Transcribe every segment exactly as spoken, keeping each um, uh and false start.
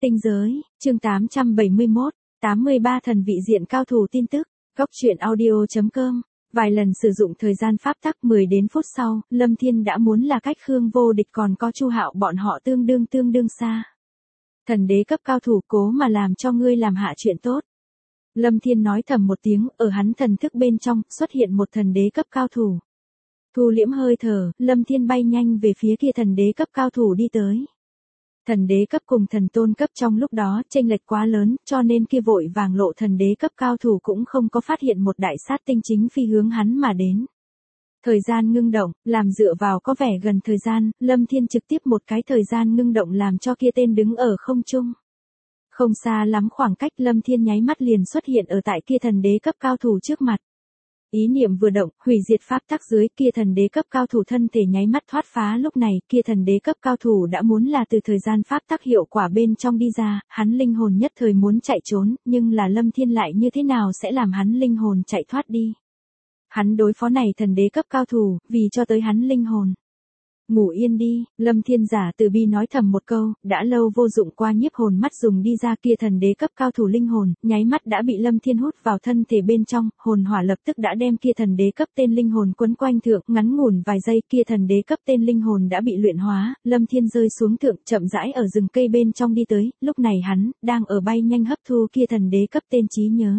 Tinh giới, chương tám trăm bảy mươi mốt, tám mươi ba thần vị diện cao thủ tin tức, góc truyện audio chấm com. Vài lần sử dụng thời gian pháp tắc mười đến phút sau, Lâm Thiên đã muốn là cách Khương Vô Địch còn có Chu Hạo bọn họ tương đương tương đương xa. Thần đế cấp cao thủ cố mà làm cho ngươi làm hạ chuyện tốt. Lâm Thiên nói thầm một tiếng, ở hắn thần thức bên trong xuất hiện một thần đế cấp cao thủ. Thu liễm hơi thở, Lâm Thiên bay nhanh về phía kia thần đế cấp cao thủ đi tới. Thần đế cấp cùng thần tôn cấp trong lúc đó chênh lệch quá lớn, cho nên kia vội vàng lộ thần đế cấp cao thủ cũng không có phát hiện một đại sát tinh chính phi hướng hắn mà đến. Thời gian ngưng động, làm dựa vào có vẻ gần thời gian, Lâm Thiên trực tiếp một cái thời gian ngưng động làm cho kia tên đứng ở không trung. Không xa lắm khoảng cách, Lâm Thiên nháy mắt liền xuất hiện ở tại kia thần đế cấp cao thủ trước mặt. Ý niệm vừa động, hủy diệt pháp tắc dưới kia thần đế cấp cao thủ thân thể nháy mắt thoát phá, lúc này kia thần đế cấp cao thủ đã muốn là từ thời gian pháp tắc hiệu quả bên trong đi ra, hắn linh hồn nhất thời muốn chạy trốn, nhưng là Lâm Thiên lại như thế nào sẽ làm hắn linh hồn chạy thoát đi. Hắn đối phó này thần đế cấp cao thủ, vì cho tới hắn linh hồn. Ngủ yên đi, Lâm Thiên giả từ bi nói thầm một câu, đã lâu vô dụng qua nhiếp hồn mắt dùng đi ra kia thần đế cấp cao thủ linh hồn, nháy mắt đã bị Lâm Thiên hút vào thân thể bên trong, hồn hỏa lập tức đã đem kia thần đế cấp tên linh hồn quấn quanh thượng, ngắn ngủn vài giây kia thần đế cấp tên linh hồn đã bị luyện hóa, Lâm Thiên rơi xuống thượng chậm rãi ở rừng cây bên trong đi tới, lúc này hắn, đang ở bay nhanh hấp thu kia thần đế cấp tên trí nhớ.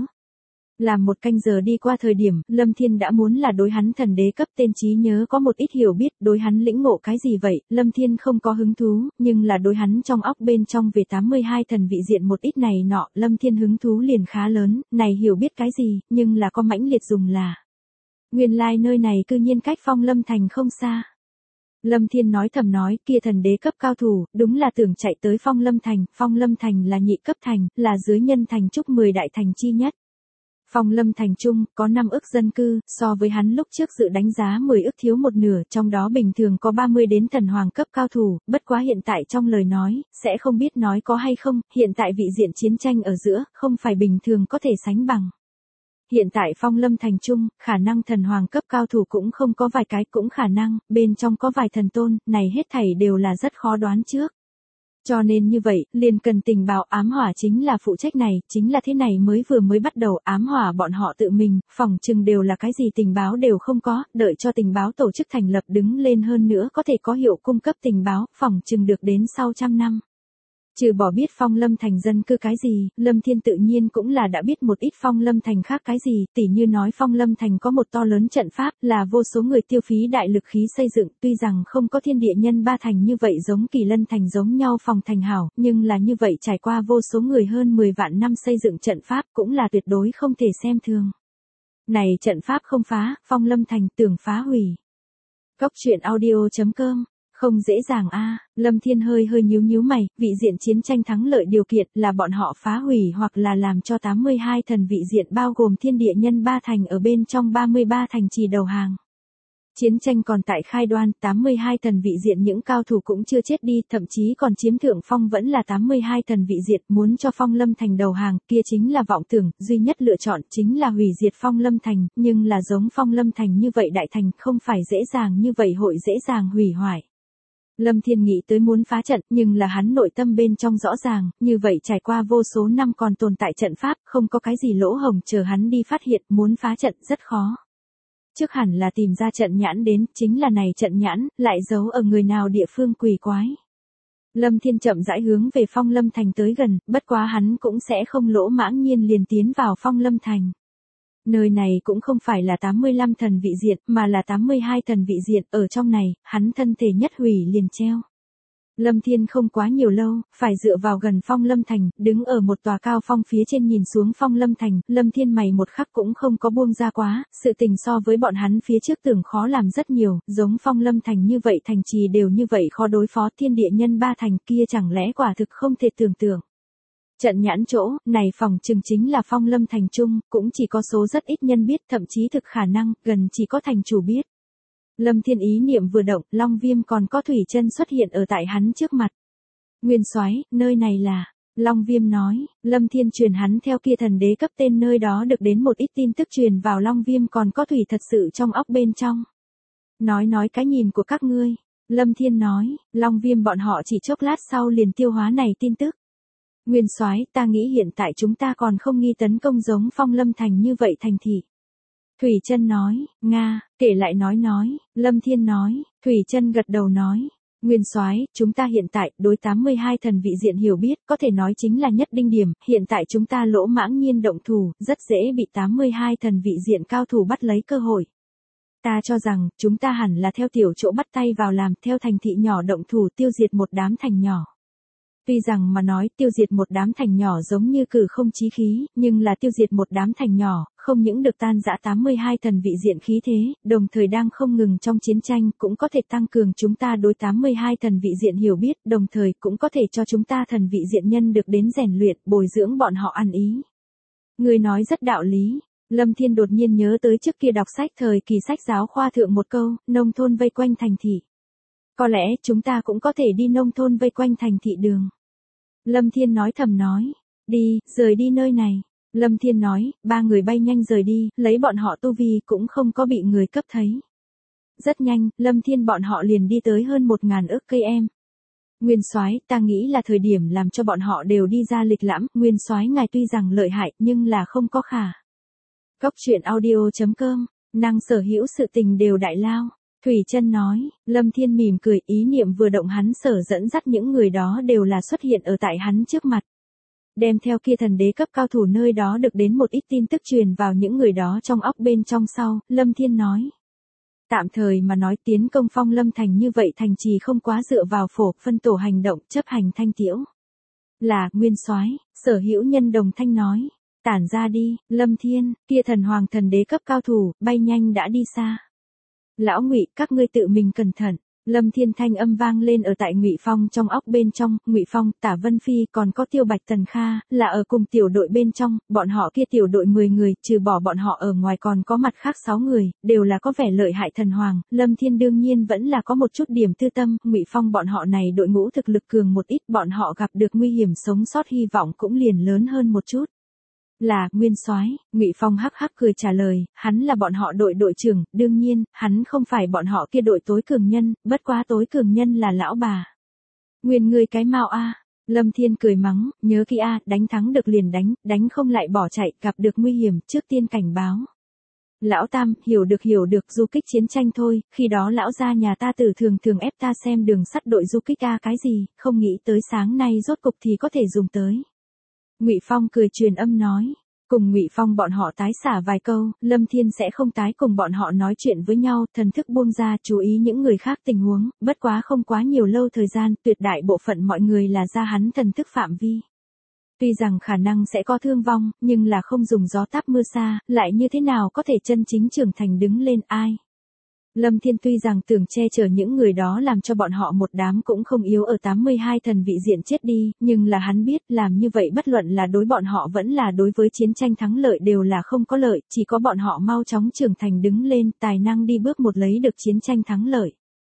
Làm một canh giờ đi qua thời điểm, Lâm Thiên đã muốn là đối hắn thần đế cấp tên trí nhớ có một ít hiểu biết, đối hắn lĩnh ngộ cái gì vậy, Lâm Thiên không có hứng thú, nhưng là đối hắn trong óc bên trong về tám mươi hai thần vị diện một ít này nọ, Lâm Thiên hứng thú liền khá lớn, này hiểu biết cái gì, nhưng là có mãnh liệt dùng là. Nguyên lai like nơi này cư nhiên cách Phong Lâm Thành không xa. Lâm Thiên nói thầm nói, kia thần đế cấp cao thủ, đúng là tưởng chạy tới Phong Lâm Thành, Phong Lâm Thành là nhị cấp thành, là dưới nhân thành trúc mười đại thành chi nhất. Phong Lâm Thành Trung, có năm ức dân cư, so với hắn lúc trước dự đánh giá mười ức thiếu một nửa, trong đó bình thường có ba mươi đến thần hoàng cấp cao thủ, bất quá hiện tại trong lời nói, sẽ không biết nói có hay không, hiện tại vị diện chiến tranh ở giữa, không phải bình thường có thể sánh bằng. Hiện tại Phong Lâm Thành Trung, khả năng thần hoàng cấp cao thủ cũng không có vài cái, cũng khả năng, bên trong có vài thần tôn, này hết thảy đều là rất khó đoán trước. Cho nên như vậy, liền cần tình báo ám hỏa chính là phụ trách này, chính là thế này mới vừa mới bắt đầu ám hỏa bọn họ tự mình, phòng chừng đều là cái gì tình báo đều không có, đợi cho tình báo tổ chức thành lập đứng lên hơn nữa có thể có hiệu cung cấp tình báo, phòng chừng được đến sau trăm năm. Trừ bỏ biết Phong Lâm Thành dân cư cái gì, Lâm Thiên tự nhiên cũng là đã biết một ít Phong Lâm Thành khác cái gì, tỉ như nói Phong Lâm Thành có một to lớn trận pháp, là vô số người tiêu phí đại lực khí xây dựng, tuy rằng không có thiên địa nhân ba thành như vậy giống Kỳ Lân Thành giống nhau phòng thành hảo, nhưng là như vậy trải qua vô số người hơn mười vạn năm xây dựng trận pháp cũng là tuyệt đối không thể xem thường. Này trận pháp không phá, Phong Lâm Thành tưởng phá hủy. Góc truyện audio chấm com. Không dễ dàng a, à. Lâm Thiên hơi hơi nhíu nhíu mày, vị diện chiến tranh thắng lợi điều kiện là bọn họ phá hủy hoặc là làm cho tám mươi hai thần vị diện bao gồm thiên địa nhân ba thành ở bên trong ba mươi ba thành trì đầu hàng. Chiến tranh còn tại khai đoan, tám mươi hai thần vị diện những cao thủ cũng chưa chết đi, thậm chí còn chiếm thượng phong vẫn là tám mươi hai thần vị diện, muốn cho Phong Lâm Thành đầu hàng, kia chính là vọng tưởng, duy nhất lựa chọn chính là hủy diệt Phong Lâm Thành, nhưng là giống Phong Lâm Thành như vậy đại thành không phải dễ dàng như vậy hội dễ dàng hủy hoại. Lâm Thiên nghĩ tới muốn phá trận, nhưng là hắn nội tâm bên trong rõ ràng, như vậy trải qua vô số năm còn tồn tại trận pháp, không có cái gì lỗ hổng chờ hắn đi phát hiện, muốn phá trận rất khó. Trước hẳn là tìm ra trận nhãn đến, chính là này trận nhãn, lại giấu ở người nào địa phương quỷ quái. Lâm Thiên chậm rãi hướng về Phong Lâm Thành tới gần, bất quá hắn cũng sẽ không lỗ mãng nhiên liền tiến vào Phong Lâm Thành. Nơi này cũng không phải là tám mươi lăm thần vị diện, mà là tám mươi hai thần vị diện, ở trong này, hắn thân thể nhất hủy liền treo. Lâm Thiên không quá nhiều lâu, phải dựa vào gần Phong Lâm Thành, đứng ở một tòa cao phong phía trên nhìn xuống Phong Lâm Thành, Lâm Thiên mày một khắc cũng không có buông ra quá, sự tình so với bọn hắn phía trước tưởng khó làm rất nhiều, giống Phong Lâm Thành như vậy thành trì đều như vậy khó đối phó, thiên địa nhân ba thành kia chẳng lẽ quả thực không thể tưởng tượng. Trận nhãn chỗ, này phòng chừng chính là Phong Lâm Thành Trung, cũng chỉ có số rất ít nhân biết, thậm chí thực khả năng, gần chỉ có thành chủ biết. Lâm Thiên ý niệm vừa động, Long Viêm còn có thủy chân xuất hiện ở tại hắn trước mặt. Nguyên Soái, nơi này là, Long Viêm nói, Lâm Thiên truyền hắn theo kia thần đế cấp tên nơi đó được đến một ít tin tức truyền vào Long Viêm còn có thủy thật sự trong óc bên trong. Nói nói cái nhìn của các ngươi, Lâm Thiên nói, Long Viêm bọn họ chỉ chốc lát sau liền tiêu hóa này tin tức. Nguyên soái, ta nghĩ hiện tại chúng ta còn không nghi tấn công giống Phong Lâm thành như vậy thành thị. Thủy Chân nói, Nga, kể lại nói nói, Lâm Thiên nói, Thủy Chân gật đầu nói, Nguyên soái, chúng ta hiện tại đối tám mươi hai thần vị diện hiểu biết, có thể nói chính là nhất đinh điểm, hiện tại chúng ta lỗ mãng nhiên động thủ, rất dễ bị tám mươi hai thần vị diện cao thủ bắt lấy cơ hội. Ta cho rằng, chúng ta hẳn là theo tiểu chỗ bắt tay vào làm, theo thành thị nhỏ động thủ tiêu diệt một đám thành nhỏ. Tuy rằng mà nói tiêu diệt một đám thành nhỏ giống như cử không chí khí, nhưng là tiêu diệt một đám thành nhỏ, không những được tan rã tám mươi hai thần vị diện khí thế, đồng thời đang không ngừng trong chiến tranh, cũng có thể tăng cường chúng ta đối tám mươi hai thần vị diện hiểu biết, đồng thời cũng có thể cho chúng ta thần vị diện nhân được đến rèn luyện, bồi dưỡng bọn họ ăn ý. Người nói rất đạo lý. Lâm Thiên đột nhiên nhớ tới trước kia đọc sách thời kỳ sách giáo khoa thượng một câu, nông thôn vây quanh thành thị. Có lẽ chúng ta cũng có thể đi nông thôn vây quanh thành thị đường. Lâm Thiên nói thầm nói, đi, rời đi nơi này. Lâm Thiên nói, ba người bay nhanh rời đi, lấy bọn họ tu vi cũng không có bị người cấp thấy. Rất nhanh, Lâm Thiên bọn họ liền đi tới hơn một ngàn ức cây em. Nguyên soái, ta nghĩ là thời điểm làm cho bọn họ đều đi ra lịch lãm, Nguyên soái ngài tuy rằng lợi hại, nhưng là không có khả. Cốc truyện audio chấm com, năng sở hữu sự tình đều đại lao. Thủy Chân nói, Lâm Thiên mỉm cười, ý niệm vừa động hắn sở dẫn dắt những người đó đều là xuất hiện ở tại hắn trước mặt. Đem theo kia thần đế cấp cao thủ nơi đó được đến một ít tin tức truyền vào những người đó trong óc bên trong sau, Lâm Thiên nói. Tạm thời mà nói tiến công Phong Lâm thành như vậy thành trì không quá dựa vào phổ phân tổ hành động chấp hành thanh tiễu. Là, Nguyên soái, sở hữu nhân đồng thanh nói. Tản ra đi, Lâm Thiên, kia thần hoàng thần đế cấp cao thủ, bay nhanh đã đi xa. Lão Ngụy, các ngươi tự mình cẩn thận. Lâm Thiên thanh âm vang lên ở tại Ngụy Phong trong óc bên trong, Ngụy Phong, Tả Vân Phi còn có Tiêu Bạch Tần Kha, là ở cùng tiểu đội bên trong, bọn họ kia tiểu đội mười người, trừ bỏ bọn họ ở ngoài còn có mặt khác sáu người, đều là có vẻ lợi hại thần hoàng, Lâm Thiên đương nhiên vẫn là có một chút điểm tư tâm, Ngụy Phong bọn họ này đội ngũ thực lực cường một ít, bọn họ gặp được nguy hiểm sống sót hy vọng cũng liền lớn hơn một chút. Là, Nguyên soái, Ngụy Phong hắc hắc cười trả lời, hắn là bọn họ đội đội trưởng, đương nhiên, hắn không phải bọn họ kia đội tối cường nhân, bất quá tối cường nhân là lão bà. Nguyên ngươi cái mau a. Lâm Thiên cười mắng, nhớ kỹ a, đánh thắng được liền đánh, đánh không lại bỏ chạy, gặp được nguy hiểm, trước tiên cảnh báo. Lão Tam, hiểu được hiểu được, du kích chiến tranh thôi, khi đó lão gia nhà ta tử thường thường ép ta xem đường sắt đội du kích a cái gì, không nghĩ tới sáng nay rốt cục thì có thể dùng tới. Ngụy Phong cười truyền âm nói, cùng Ngụy Phong bọn họ tái xả vài câu, Lâm Thiên sẽ không tái cùng bọn họ nói chuyện với nhau, thần thức buông ra chú ý những người khác tình huống, bất quá không quá nhiều lâu thời gian, tuyệt đại bộ phận mọi người là ra hắn thần thức phạm vi. Tuy rằng khả năng sẽ có thương vong, nhưng là không dùng gió táp mưa xa, lại như thế nào có thể chân chính trưởng thành đứng lên ai. Lâm Thiên tuy rằng tưởng che chở những người đó làm cho bọn họ một đám cũng không yếu ở tám mươi hai thần vị diện chết đi, nhưng là hắn biết làm như vậy bất luận là đối bọn họ vẫn là đối với chiến tranh thắng lợi đều là không có lợi, chỉ có bọn họ mau chóng trưởng thành đứng lên, tài năng đi bước một lấy được chiến tranh thắng lợi.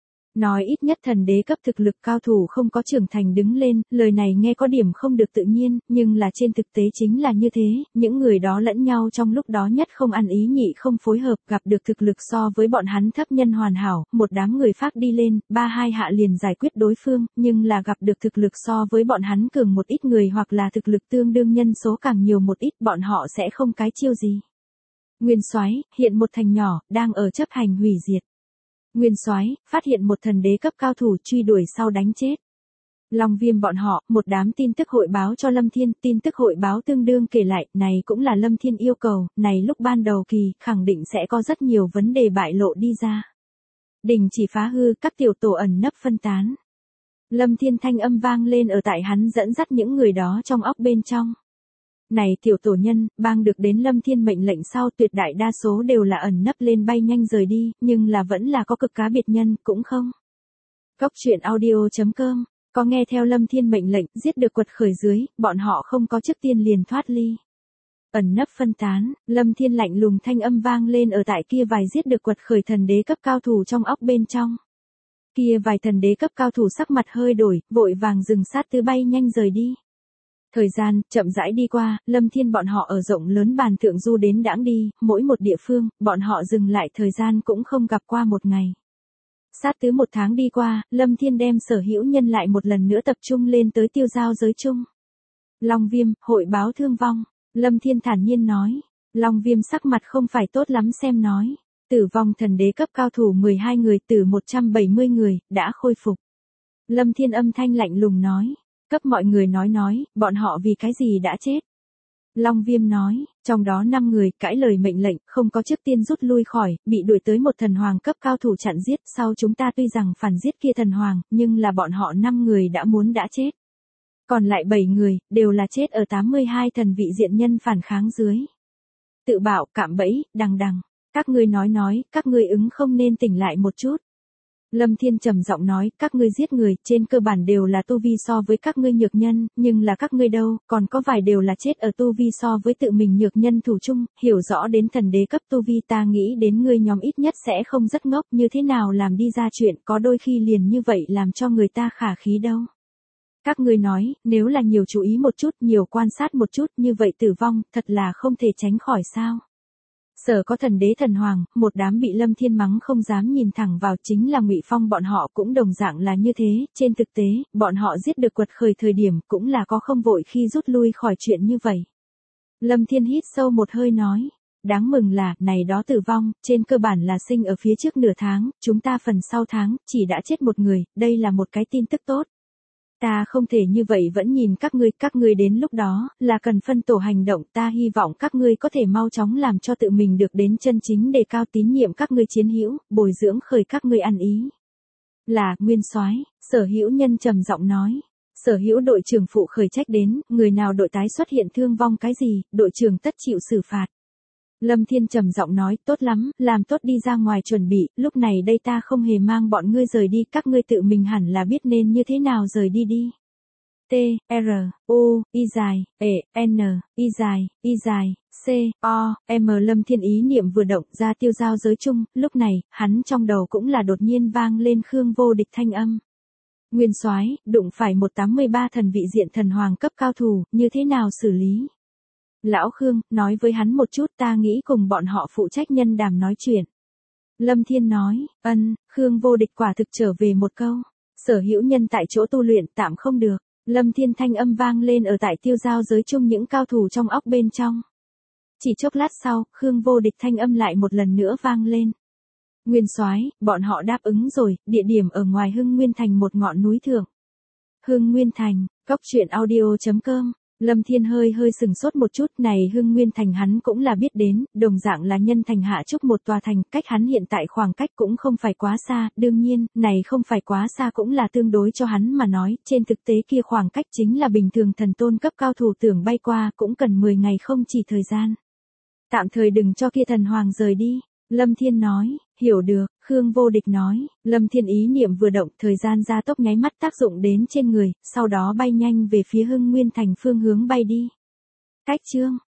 Nói ít nhất thần đế cấp thực lực cao thủ không có trưởng thành đứng lên, lời này nghe có điểm không được tự nhiên, nhưng là trên thực tế chính là như thế, những người đó lẫn nhau trong lúc đó nhất không ăn ý nhị không phối hợp, gặp được thực lực so với bọn hắn thấp nhân hoàn hảo, một đám người phát đi lên, ba hai hạ liền giải quyết đối phương, nhưng là gặp được thực lực so với bọn hắn cường một ít người hoặc là thực lực tương đương nhân số càng nhiều một ít, bọn họ sẽ không cái chiêu gì. Nguyên soái, hiện một thành nhỏ, đang ở chấp hành hủy diệt. Nguyên soái, phát hiện một thần đế cấp cao thủ truy đuổi sau đánh chết. Long Viêm bọn họ, một đám tin tức hội báo cho Lâm Thiên, tin tức hội báo tương đương kể lại, này cũng là Lâm Thiên yêu cầu, này lúc ban đầu kỳ, khẳng định sẽ có rất nhiều vấn đề bại lộ đi ra. Đình chỉ phá hư, các tiểu tổ ẩn nấp phân tán. Lâm Thiên thanh âm vang lên ở tại hắn dẫn dắt những người đó trong óc bên trong. Này tiểu tổ nhân, bang được đến Lâm Thiên mệnh lệnh sau tuyệt đại đa số đều là ẩn nấp lên bay nhanh rời đi, nhưng là vẫn là có cực cá biệt nhân, cũng không. Cốc truyện audio chấm com, có nghe theo Lâm Thiên mệnh lệnh, giết được quật khởi dưới, bọn họ không có trước tiên liền thoát ly. Ẩn nấp phân tán, Lâm Thiên lạnh lùng thanh âm vang lên ở tại kia vài giết được quật khởi thần đế cấp cao thủ trong óc bên trong. Kia vài thần đế cấp cao thủ sắc mặt hơi đổi, vội vàng dừng sát tư bay nhanh rời đi. Thời gian, chậm rãi đi qua, Lâm Thiên bọn họ ở rộng lớn bàn thượng du đến đãng đi, mỗi một địa phương, bọn họ dừng lại thời gian cũng không gặp qua một ngày. Sát tứ một tháng đi qua, Lâm Thiên đem sở hữu nhân lại một lần nữa tập trung lên tới tiêu giao giới chung. Long Viêm, hội báo thương vong. Lâm Thiên thản nhiên nói. Long Viêm sắc mặt không phải tốt lắm xem nói. Tử vong thần đế cấp cao thủ mười hai người từ một trăm bảy mươi người, đã khôi phục. Lâm Thiên âm thanh lạnh lùng nói. Cấp mọi người nói nói, bọn họ vì cái gì đã chết. Long Viêm nói, trong đó năm người cãi lời mệnh lệnh, không có trước tiên rút lui khỏi, bị đuổi tới một thần hoàng cấp cao thủ chặn giết, sau chúng ta tuy rằng phản giết kia thần hoàng, nhưng là bọn họ năm người đã muốn đã chết. Còn lại bảy người, đều là chết ở tám mươi hai thần vị diện nhân phản kháng dưới. Tự bạo, cạm bẫy, đằng đằng. Các ngươi nói nói, các ngươi ứng không nên tỉnh lại một chút. Lâm Thiên trầm giọng nói, các ngươi giết người, trên cơ bản đều là tu vi so với các ngươi nhược nhân, nhưng là các ngươi đâu, còn có vài đều là chết ở tu vi so với tự mình nhược nhân thủ chung, hiểu rõ đến thần đế cấp tu vi ta nghĩ đến ngươi nhóm ít nhất sẽ không rất ngốc như thế nào làm đi ra chuyện, có đôi khi liền như vậy làm cho người ta khả khí đâu. Các ngươi nói, nếu là nhiều chú ý một chút, nhiều quan sát một chút, như vậy tử vong, thật là không thể tránh khỏi sao. Sở có thần đế thần hoàng, một đám bị Lâm Thiên mắng không dám nhìn thẳng vào, chính là Ngụy Phong bọn họ cũng đồng dạng là như thế, trên thực tế, bọn họ giết được quật khởi thời điểm cũng là có không vội khi rút lui khỏi chuyện như vậy. Lâm Thiên hít sâu một hơi nói, đáng mừng là, này đó tử vong, trên cơ bản là sinh ở phía trước nửa tháng, chúng ta phần sau tháng, chỉ đã chết một người, đây là một cái tin tức tốt. Ta không thể như vậy vẫn nhìn các ngươi, các ngươi đến lúc đó, là cần phân tổ hành động, ta hy vọng các ngươi có thể mau chóng làm cho tự mình được đến chân chính đề cao tín nhiệm các ngươi chiến hữu, bồi dưỡng khởi các ngươi ăn ý. Là, Nguyên Soái, Sở Hữu Nhân trầm giọng nói. Sở Hữu đội trưởng phụ khởi trách đến, người nào đội tái xuất hiện thương vong cái gì, đội trưởng tất chịu xử phạt. Lâm Thiên trầm giọng nói, tốt lắm, làm tốt đi ra ngoài chuẩn bị, lúc này đây ta không hề mang bọn ngươi rời đi, các ngươi tự mình hẳn là biết nên như thế nào rời đi đi. T, R, U, Y dài, E, N, Y dài, Y dài, C, O, M. Lâm Thiên ý niệm vừa động ra tiêu giao giới chung, lúc này, hắn trong đầu cũng là đột nhiên vang lên Khương Vô Địch thanh âm. Nguyên Soái, đụng phải một tám mươi ba thần vị diện thần hoàng cấp cao thủ, như thế nào xử lý? Lão Khương, nói với hắn một chút, ta nghĩ cùng bọn họ phụ trách nhân đàm nói chuyện. Lâm Thiên nói, ân, Khương Vô Địch quả thực trở về một câu. Sở Hữu Nhân tại chỗ tu luyện tạm không được. Lâm Thiên thanh âm vang lên ở tại tiêu giao giới chung những cao thủ trong óc bên trong. Chỉ chốc lát sau, Khương Vô Địch thanh âm lại một lần nữa vang lên. Nguyên Soái, bọn họ đáp ứng rồi, địa điểm ở ngoài Hưng Nguyên Thành một ngọn núi thượng. Hưng Nguyên Thành, cốc truyện audio chấm com. Lâm Thiên hơi hơi sừng sốt một chút, này Hưng Nguyên Thành hắn cũng là biết đến, đồng dạng là nhân thành hạ trúc một tòa thành, cách hắn hiện tại khoảng cách cũng không phải quá xa, đương nhiên, này không phải quá xa cũng là tương đối cho hắn mà nói, trên thực tế kia khoảng cách chính là bình thường thần tôn cấp cao thủ tưởng bay qua, cũng cần mười ngày không chỉ thời gian. Tạm thời đừng cho kia thần hoàng rời đi, Lâm Thiên nói, hiểu được, Khương Vô Địch nói, Lâm Thiên ý niệm vừa động, thời gian gia tốc nháy mắt tác dụng đến trên người, sau đó bay nhanh về phía Hưng Nguyên Thành phương hướng bay đi. Cách chương